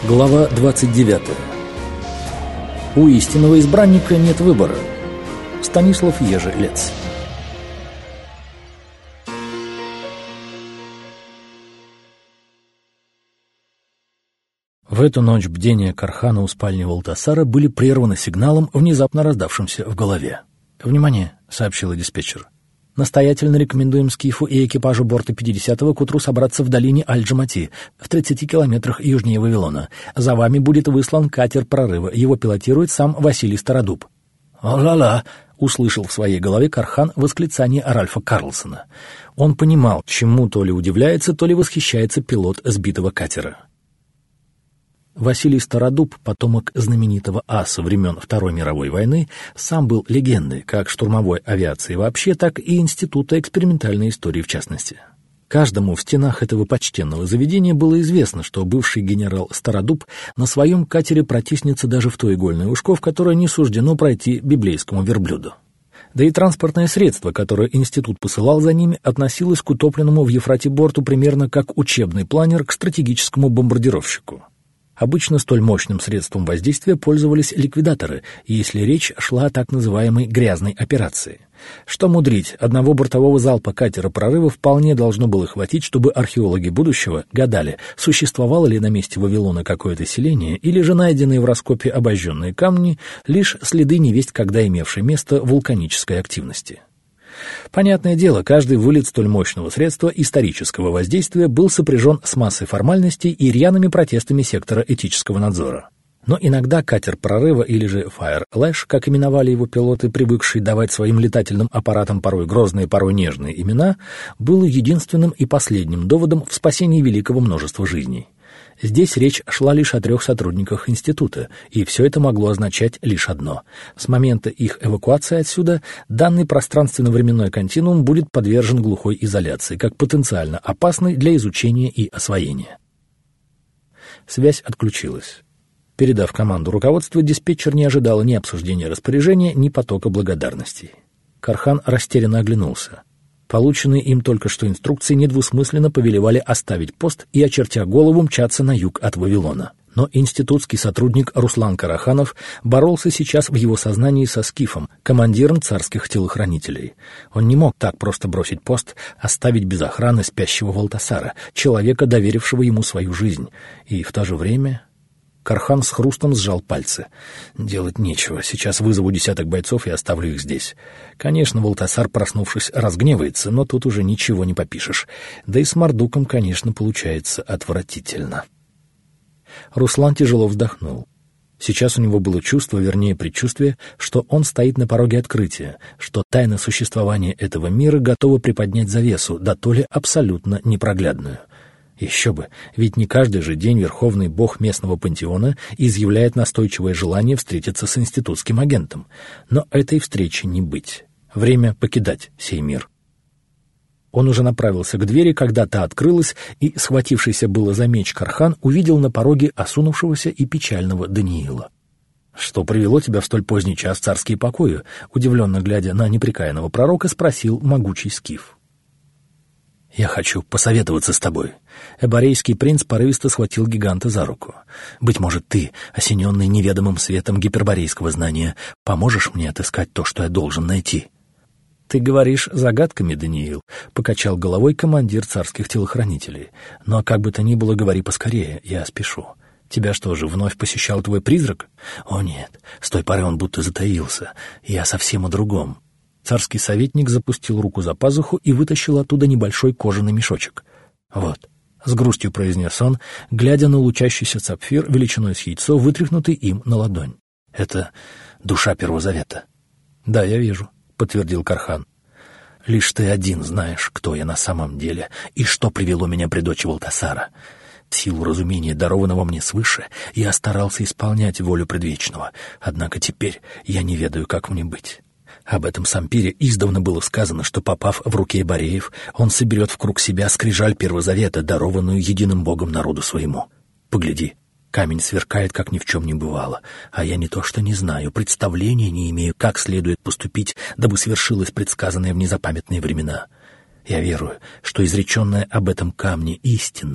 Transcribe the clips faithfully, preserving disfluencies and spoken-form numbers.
Глава двадцать девятая. У истинного избранника нет выбора. Станислав Ежелец. В эту ночь бдения Кархана у спальни Валтасара были прерваны сигналом, внезапно раздавшимся в голове. «Внимание!» — сообщила диспетчер. «Настоятельно рекомендуем Скифу и экипажу борта пятидесятого к утру собраться в долине Аль-Джамати, в тридцати километрах южнее Вавилона. За вами будет выслан катер прорыва. Его пилотирует сам Василий Стародуб». «О-ла-ла!» — услышал в своей голове Кархан восклицание Ральфа Карлсона. Он понимал, чему то ли удивляется, то ли восхищается пилот сбитого катера. Василий Стародуб, потомок знаменитого аса времен Второй мировой войны, сам был легендой как штурмовой авиации вообще, так и Института экспериментальной истории в частности. Каждому в стенах этого почтенного заведения было известно, что бывший генерал Стародуб на своем катере протиснется даже в то игольное ушко, в которое не суждено пройти библейскому верблюду. Да и транспортное средство, которое институт посылал за ними, относилось к утопленному в Ефрате борту примерно как учебный планер к стратегическому бомбардировщику. Обычно столь мощным средством воздействия пользовались ликвидаторы, если речь шла о так называемой «грязной операции». Что мудрить, одного бортового залпа катера прорыва вполне должно было хватить, чтобы археологи будущего гадали, существовало ли на месте Вавилона какое-то селение, или же найденные в раскопе обожженные камни — лишь следы невесть когда имевшей место вулканической активности. Понятное дело, каждый вылет столь мощного средства исторического воздействия был сопряжен с массой формальностей и рьяными протестами сектора этического надзора. Но иногда катер прорыва, или же Fire Lash, как именовали его пилоты, привыкшие давать своим летательным аппаратам порой грозные, порой нежные имена, был единственным и последним доводом в спасении великого множества жизней. Здесь речь шла лишь о трех сотрудниках института, и все это могло означать лишь одно. С момента их эвакуации отсюда данный пространственно-временной континуум будет подвержен глухой изоляции, как потенциально опасный для изучения и освоения. Связь отключилась. Передав команду руководству, диспетчер не ожидала ни обсуждения распоряжения, ни потока благодарностей. Кархан растерянно оглянулся. Полученные им только что инструкции недвусмысленно повелевали оставить пост и, очертя голову, мчаться на юг от Вавилона. Но институтский сотрудник Руслан Караханов боролся сейчас в его сознании со Скифом, командиром царских телохранителей. Он не мог так просто бросить пост, оставить без охраны спящего Валтасара, человека, доверившего ему свою жизнь. И в то же время... Кархан с хрустом сжал пальцы. Делать нечего, сейчас вызову десяток бойцов и оставлю их здесь. Конечно, Валтасар, проснувшись, разгневается, но тут уже ничего не попишешь. Да и с Мардуком, конечно, получается отвратительно. Руслан тяжело вздохнул. Сейчас у него было чувство, вернее предчувствие, что он стоит на пороге открытия, что тайна существования этого мира готова приподнять завесу, да то ли абсолютно непроглядную. Еще бы, ведь не каждый же день верховный бог местного пантеона изъявляет настойчивое желание встретиться с институтским агентом. Но этой встречи не быть. Время покидать сей мир. Он уже направился к двери, когда та открылась, и, схватившийся было за меч Кархан, увидел на пороге осунувшегося и печального Даниила. «Что привело тебя в столь поздний час в царские покои?» — удивленно глядя на непрекаянного пророка, спросил могучий скиф. «Я хочу посоветоваться с тобой». Эборейский принц порывисто схватил гиганта за руку. «Быть может, ты, осененный неведомым светом гиперборейского знания, поможешь мне отыскать то, что я должен найти?» «Ты говоришь загадками, Даниил», — покачал головой командир царских телохранителей. «Но как бы то ни было, говори поскорее, я спешу. Тебя что же, вновь посещал твой призрак?» «О нет, с той поры он будто затаился. Я совсем о другом». Царский советник запустил руку за пазуху и вытащил оттуда небольшой кожаный мешочек. «Вот», — с грустью произнес он, глядя на лучащийся сапфир величиной с яйцо, вытряхнутый им на ладонь. «Это душа Первого Завета». «Да, я вижу», — подтвердил Кархан. «Лишь ты один знаешь, кто я на самом деле и что привело меня при дочи Валтасара. В силу разумения, дарованного мне свыше, я старался исполнять волю предвечного, однако теперь я не ведаю, как мне быть». Об этом Сампире издавна было сказано, что, попав в руки Эбореев, он соберет в круг себя скрижаль Первозавета, дарованную единым Богом народу своему. Погляди, камень сверкает, как ни в чем не бывало, а я не то что не знаю, представления не имею, как следует поступить, дабы свершилось предсказанное в незапамятные времена. Я верую, что изреченное об этом камне истина,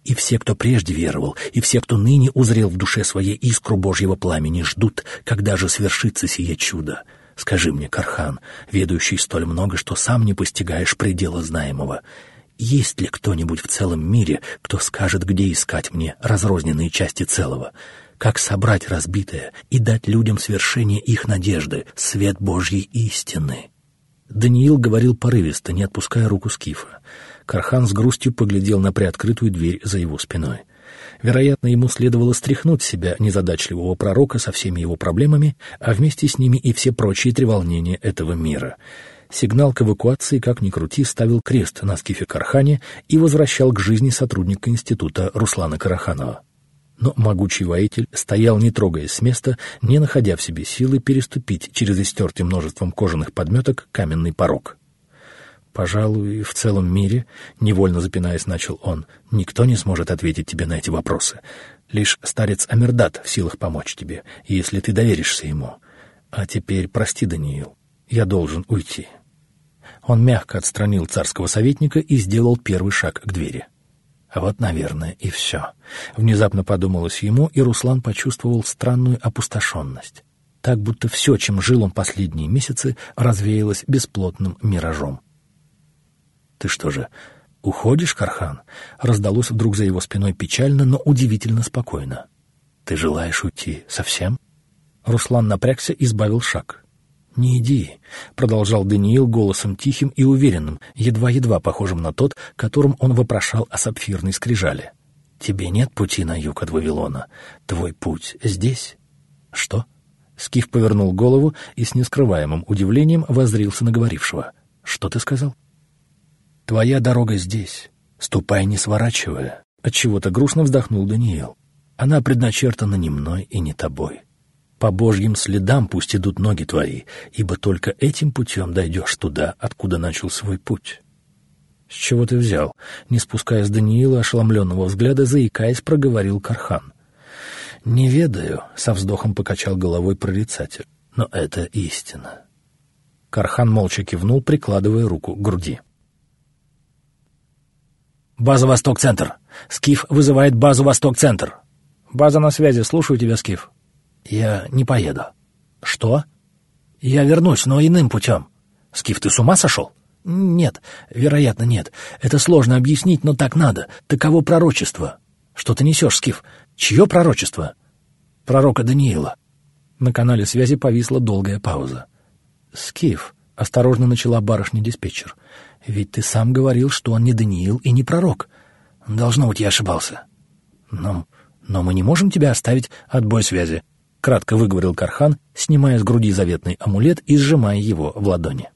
И все, кто прежде веровал, и все, кто ныне узрел в душе своей искру Божьего пламени, ждут, когда же свершится сие чудо. Скажи мне, Кархан, ведающий столь много, что сам не постигаешь предела знаемого, есть ли кто-нибудь в целом мире, кто скажет, где искать мне разрозненные части целого, как собрать разбитое и дать людям свершение их надежды, свет Божьей истины?» Даниил говорил порывисто, не отпуская руку скифа. Кархан с грустью поглядел на приоткрытую дверь за его спиной. Вероятно, ему следовало стряхнуть с себя незадачливого пророка со всеми его проблемами, а вместе с ними и все прочие треволнения этого мира. Сигнал к эвакуации, как ни крути, ставил крест на скифе Кархане и возвращал к жизни сотрудника института Руслана Караханова. Но могучий воитель стоял, не трогаясь с места, не находя в себе силы переступить через истертый множеством кожаных подметок каменный порог. «Пожалуй, в целом мире, — невольно запинаясь, начал он, — никто не сможет ответить тебе на эти вопросы. Лишь старец Амирдат в силах помочь тебе, если ты доверишься ему. А теперь прости, Даниил, я должен уйти». Он мягко отстранил царского советника и сделал первый шаг к двери. А вот, наверное, и все. Внезапно подумалось ему, и Руслан почувствовал странную опустошенность. Так, будто все, чем жил он последние месяцы, развеялось бесплотным миражом. «Ты что же, уходишь, Кархан?» Раздалось вдруг за его спиной печально, но удивительно спокойно. «Ты желаешь уйти совсем?» Руслан напрягся и сбавил шаг. «Не иди», — продолжал Даниил голосом тихим и уверенным, едва-едва похожим на тот, которым он вопрошал о сапфирной скрижали. «Тебе нет пути на юг от Вавилона. Твой путь здесь». «Что?» Скиф повернул голову и с нескрываемым удивлением воззрился на говорившего. «Что ты сказал?» «Твоя дорога здесь. Ступай, не сворачивая». Отчего-то грустно вздохнул Даниил. «Она предначертана не мной и не тобой. По Божьим следам пусть идут ноги твои, ибо только этим путем дойдешь туда, откуда начал свой путь». «С чего ты взял?» Не спуская с Даниила ошеломленного взгляда, заикаясь, проговорил Кархан. «Не ведаю», — со вздохом покачал головой прорицатель, — «но это истина». Кархан молча кивнул, прикладывая руку к груди. «База Восток-Центр! Скиф вызывает базу Восток-Центр!» «База на связи, слушаю тебя, Скиф». «Я не поеду». «Что?» «Я вернусь, но иным путем». «Скиф, ты с ума сошел?» «Нет, вероятно, нет. Это сложно объяснить, но так надо. Таково пророчество». «Что ты несешь, Скиф? Чье пророчество?» «Пророка Даниила». На канале связи повисла долгая пауза. «Скиф», — осторожно начала барышня-диспетчер, — «ведь ты сам говорил, что он не Даниил и не пророк». «Должно быть, я ошибался». «Но, но мы не можем тебя оставить. Отбой связи», — кратко выговорил Кархан, снимая с груди заветный амулет и сжимая его в ладони.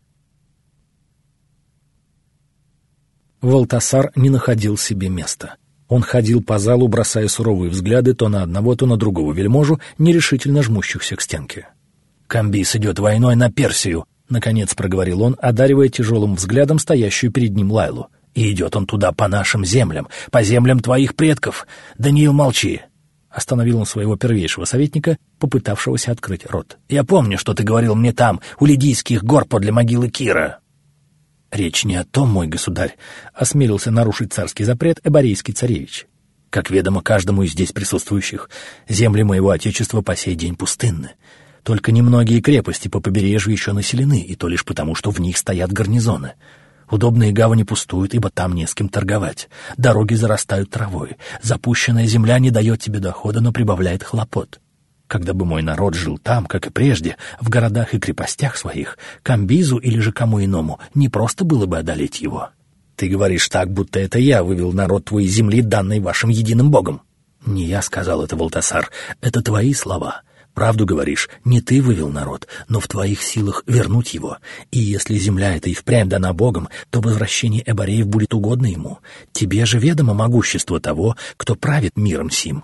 Валтасар не находил себе места. Он ходил по залу, бросая суровые взгляды то на одного, то на другого вельможу, нерешительно жмущихся к стенке. «Камбис идет войной на Персию», — наконец проговорил он, одаривая тяжелым взглядом стоящую перед ним Лайлу. «И идет он туда по нашим землям, по землям твоих предков. Даниил, молчи!» Остановил он своего первейшего советника, попытавшегося открыть рот. «Я помню, что ты говорил мне там, у Лидийских гор подле могилы Кира». «Речь не о том, мой государь», — осмелился нарушить царский запрет эборейский царевич. «Как ведомо каждому из здесь присутствующих, земли моего отечества по сей день пустынны. Только немногие крепости по побережью еще населены, и то лишь потому, что в них стоят гарнизоны. Удобные гавани пустуют, ибо там не с кем торговать. Дороги зарастают травой. Запущенная земля не дает тебе дохода, но прибавляет хлопот. Когда бы мой народ жил там, как и прежде, в городах и крепостях своих, Камбизу или же кому иному не просто было бы одолеть его. Ты говоришь так, будто это я вывел народ твой из земли, данной вашим единым богом». «Не я сказал это, Валтасар, это твои слова. Правду говоришь, не ты вывел народ, но в твоих силах вернуть его. И если земля эта и впрямь дана Богом, то возвращение эбореев будет угодно ему. Тебе же ведомо могущество того, кто правит миром сим».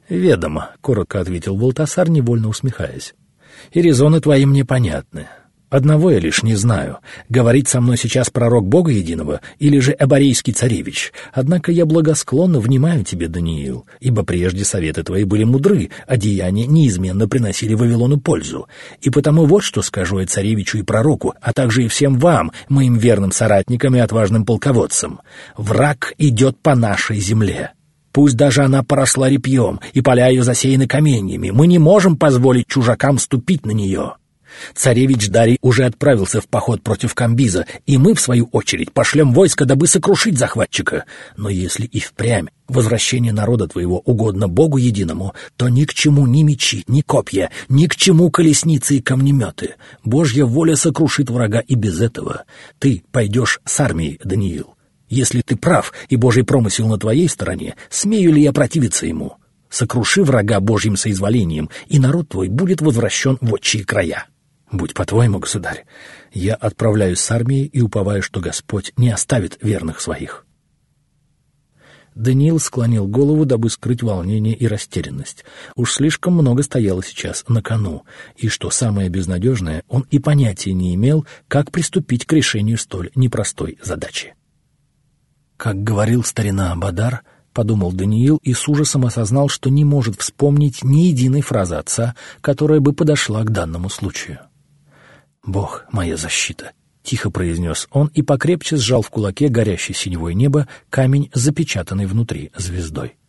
«Ведомо», — коротко ответил Валтасар, невольно усмехаясь. «И резоны твои мне понятны. Одного я лишь не знаю, говорит со мной сейчас пророк Бога Единого или же Эборейский царевич. Однако я благосклонно внимаю тебе, Даниил, ибо прежде советы твои были мудры, а деяния неизменно приносили Вавилону пользу. И потому вот что скажу я царевичу и пророку, а также и всем вам, моим верным соратникам и отважным полководцам. Враг идет по нашей земле. Пусть даже она поросла репьем, и поля ее засеяны каменьями, мы не можем позволить чужакам ступить на нее. Царевич Дарий уже отправился в поход против Камбиза, и мы, в свою очередь, пошлем войско, дабы сокрушить захватчика. Но если и впрямь возвращение народа твоего угодно Богу Единому, то ни к чему ни мечи, ни копья, ни к чему колесницы и камнеметы. Божья воля сокрушит врага и без этого. Ты пойдешь с армией, Даниил. Если ты прав, и Божий промысел на твоей стороне, смею ли я противиться ему? Сокруши врага Божьим соизволением, и народ твой будет возвращен в отчие края. Будь по-твоему, государь, я отправляюсь с армией и уповаю, что Господь не оставит верных своих». Даниил склонил голову, дабы скрыть волнение и растерянность. Уж слишком много стояло сейчас на кону, и, что самое безнадежное, он и понятия не имел, как приступить к решению столь непростой задачи. «Как говорил старина Абадар, — подумал Даниил и с ужасом осознал, что не может вспомнить ни единой фразы отца, которая бы подошла к данному случаю. «Бог — моя защита», — тихо произнес он и покрепче сжал в кулаке горящее синевое небо камень, запечатанный внутри звездой.